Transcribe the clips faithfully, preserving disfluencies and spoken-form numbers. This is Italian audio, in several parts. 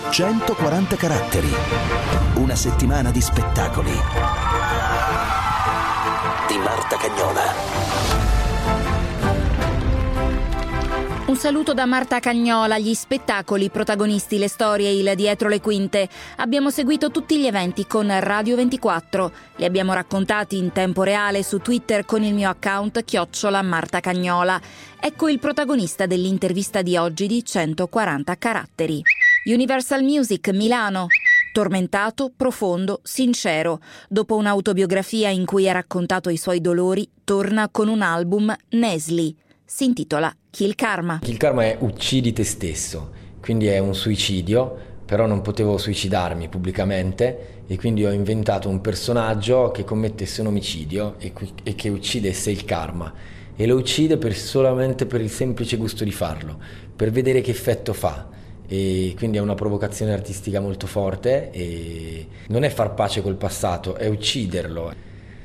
centoquaranta caratteri. Una settimana di spettacoli. Di Marta Cagnola. Un saluto da Marta Cagnola. Gli spettacoli, i protagonisti, le storie, il dietro le quinte. Abbiamo seguito tutti gli eventi con Radio ventiquattro. Li abbiamo raccontati in tempo reale su Twitter con il mio account chiocciola Marta Cagnola. Ecco il protagonista dell'intervista di oggi di centoquaranta caratteri. Universal Music, Milano. Tormentato, profondo, sincero. Dopo un'autobiografia in cui ha raccontato i suoi dolori, torna con un album, Nesli. Si intitola Kill Karma. Kill Karma è uccidi te stesso, quindi è un suicidio, però non potevo suicidarmi pubblicamente e quindi ho inventato un personaggio che commettesse un omicidio e, e che uccidesse il karma. E lo uccide per, solamente per il semplice gusto di farlo, per vedere che effetto fa. E quindi è una provocazione artistica molto forte e non è far pace col passato, è ucciderlo.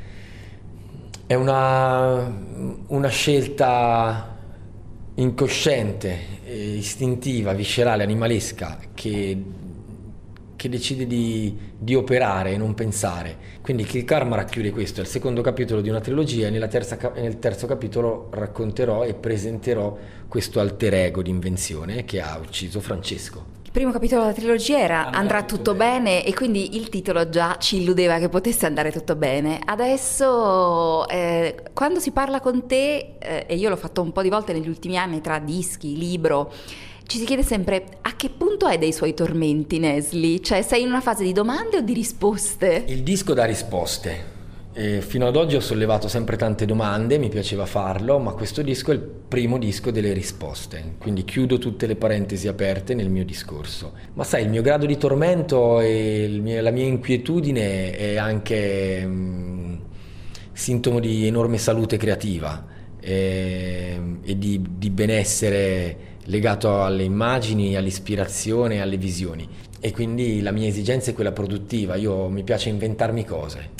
È una, una scelta incosciente, istintiva, viscerale, animalesca che, che decide di, di operare e non pensare. Quindi Kill Karma racchiude questo, è il secondo capitolo di una trilogia e nella terza, nel terzo capitolo racconterò e presenterò questo alter ego di invenzione che ha ucciso Francesco. Il primo capitolo della trilogia era Andrà, andrà tutto, tutto bene. bene e quindi il titolo già ci illudeva che potesse andare tutto bene. Adesso eh, quando si parla con te, eh, e io l'ho fatto un po' di volte negli ultimi anni tra dischi, libro, ci si chiede sempre a che punto è dei suoi tormenti, Nesli? Cioè sei in una fase di domande o di risposte? Il disco dà risposte. E fino ad oggi ho sollevato sempre tante domande, mi piaceva farlo, ma questo disco è il primo disco delle risposte, quindi chiudo tutte le parentesi aperte nel mio discorso. Ma sai, il mio grado di tormento e il mio, la mia inquietudine è anche mh, sintomo di enorme salute creativa e, e di, di benessere legato alle immagini, all'ispirazione, alle visioni. E quindi la mia esigenza è quella produttiva, io mi piace inventarmi cose.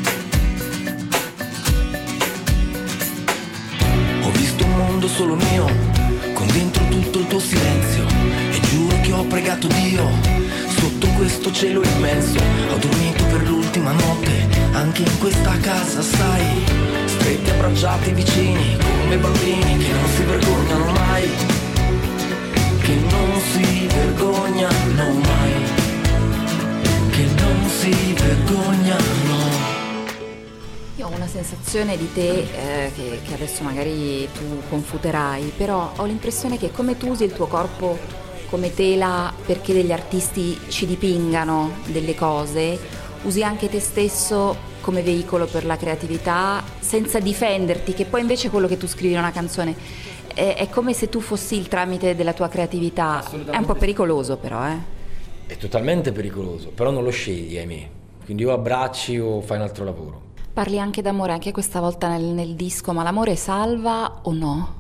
Solo mio, con dentro tutto il tuo silenzio, e giuro che ho pregato Dio sotto questo cielo immenso. Ho dormito per l'ultima notte anche in questa casa, sai, stretti abbracciati vicini come bambini che non si vergognano mai, che non si vergognano mai, che non si vergognano. Io ho una sensazione di te eh, che, che adesso magari tu confuterai, però ho l'impressione che come tu usi il tuo corpo come tela perché degli artisti ci dipingano delle cose, usi anche te stesso come veicolo per la creatività senza difenderti, che poi invece quello che tu scrivi in una canzone è, è come se tu fossi il tramite della tua creatività. È un po' pericoloso però, eh? È totalmente pericoloso, però non lo scegli, ahimè. Quindi o abbracci o fai un altro lavoro. Parli anche d'amore, anche questa volta nel, nel disco, ma l'amore salva o no?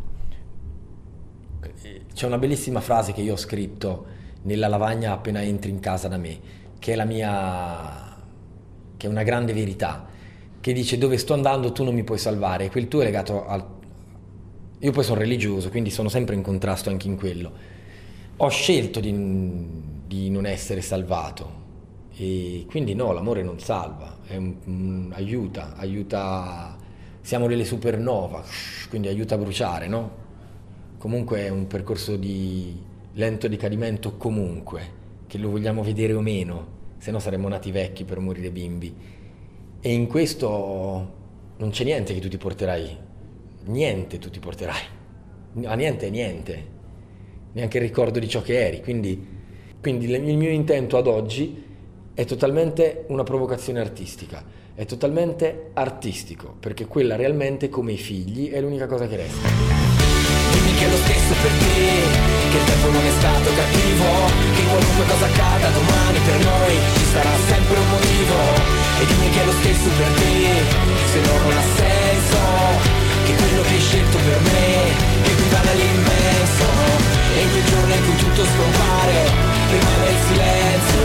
C'è una bellissima frase che io ho scritto nella lavagna appena entri in casa da me, che è la mia, che è una grande verità, che dice: dove sto andando tu non mi puoi salvare. E quel tu è legato al... Io poi sono religioso, quindi sono sempre in contrasto anche in quello. Ho scelto di, di non essere salvato. E quindi no, l'amore non salva, è un, un, aiuta, aiuta, siamo delle supernova, quindi aiuta a bruciare, no? Comunque è un percorso di lento decadimento comunque, che lo vogliamo vedere o meno, se no saremmo nati vecchi per morire bimbi. E in questo non c'è niente che tu ti porterai, niente tu ti porterai, a niente è niente, neanche il ricordo di ciò che eri, quindi, quindi il mio intento ad oggi è totalmente una provocazione artistica, è totalmente artistico, perché quella realmente, come i figli, è l'unica cosa che resta. Dimmi che è lo stesso per te, che il tempo non è stato cattivo, che qualunque cosa accada domani per noi ci sarà sempre un motivo. E dimmi che è lo stesso per te, se no non ha senso, che quello che hai scelto per me equivale all'immenso. E in quei giorni in cui tutto scompare rimane il silenzio.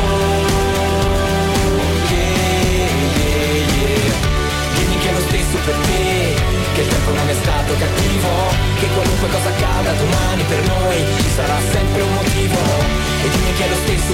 Per te, che il tempo non è stato cattivo, che qualunque cosa accada domani per noi ci sarà sempre un motivo. E dimmi che è lo stesso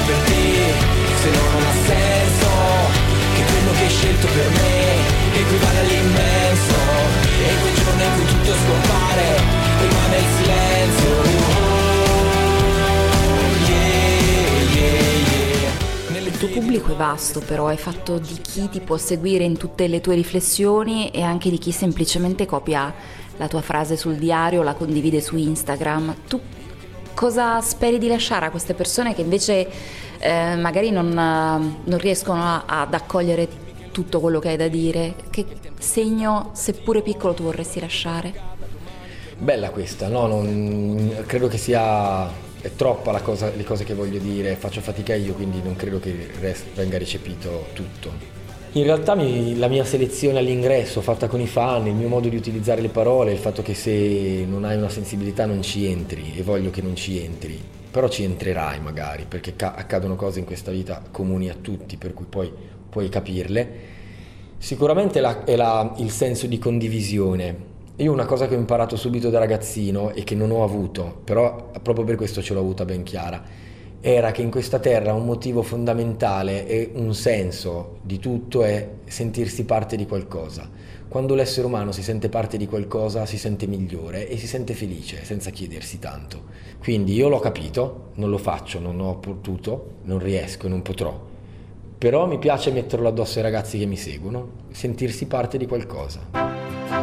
pubblico è vasto, però hai fatto di chi ti può seguire in tutte le tue riflessioni e anche di chi semplicemente copia la tua frase sul diario, la condivide su Instagram. Tu cosa speri di lasciare a queste persone che invece eh, magari non, non riescono a, ad accogliere tutto quello che hai da dire? Che segno, seppure piccolo, tu vorresti lasciare? Bella questa, no? Non, credo che sia è troppa la cosa, le cose che voglio dire, faccio fatica io, quindi non credo che rest, venga recepito tutto. In realtà mi, la mia selezione all'ingresso fatta con i fan, il mio modo di utilizzare le parole, il fatto che se non hai una sensibilità non ci entri, e voglio che non ci entri, però ci entrerai magari, perché ca- accadono cose in questa vita comuni a tutti, per cui poi puoi capirle. Sicuramente la, è la, il senso di condivisione. Io una cosa che ho imparato subito da ragazzino e che non ho avuto, però proprio per questo ce l'ho avuta ben chiara, era che in questa terra un motivo fondamentale e un senso di tutto è sentirsi parte di qualcosa. Quando l'essere umano si sente parte di qualcosa si sente migliore e si sente felice senza chiedersi tanto. Quindi io l'ho capito, non lo faccio, non ho potuto, non riesco e non potrò. Però mi piace metterlo addosso ai ragazzi che mi seguono, sentirsi parte di qualcosa.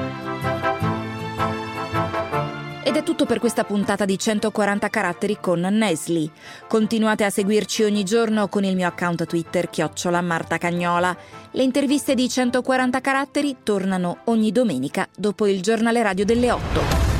Ed è tutto per questa puntata di centoquaranta caratteri con Nesli. Continuate a seguirci ogni giorno con il mio account Twitter chiocciola Marta Cagnola. Le interviste di centoquaranta caratteri tornano ogni domenica dopo il giornale radio delle otto.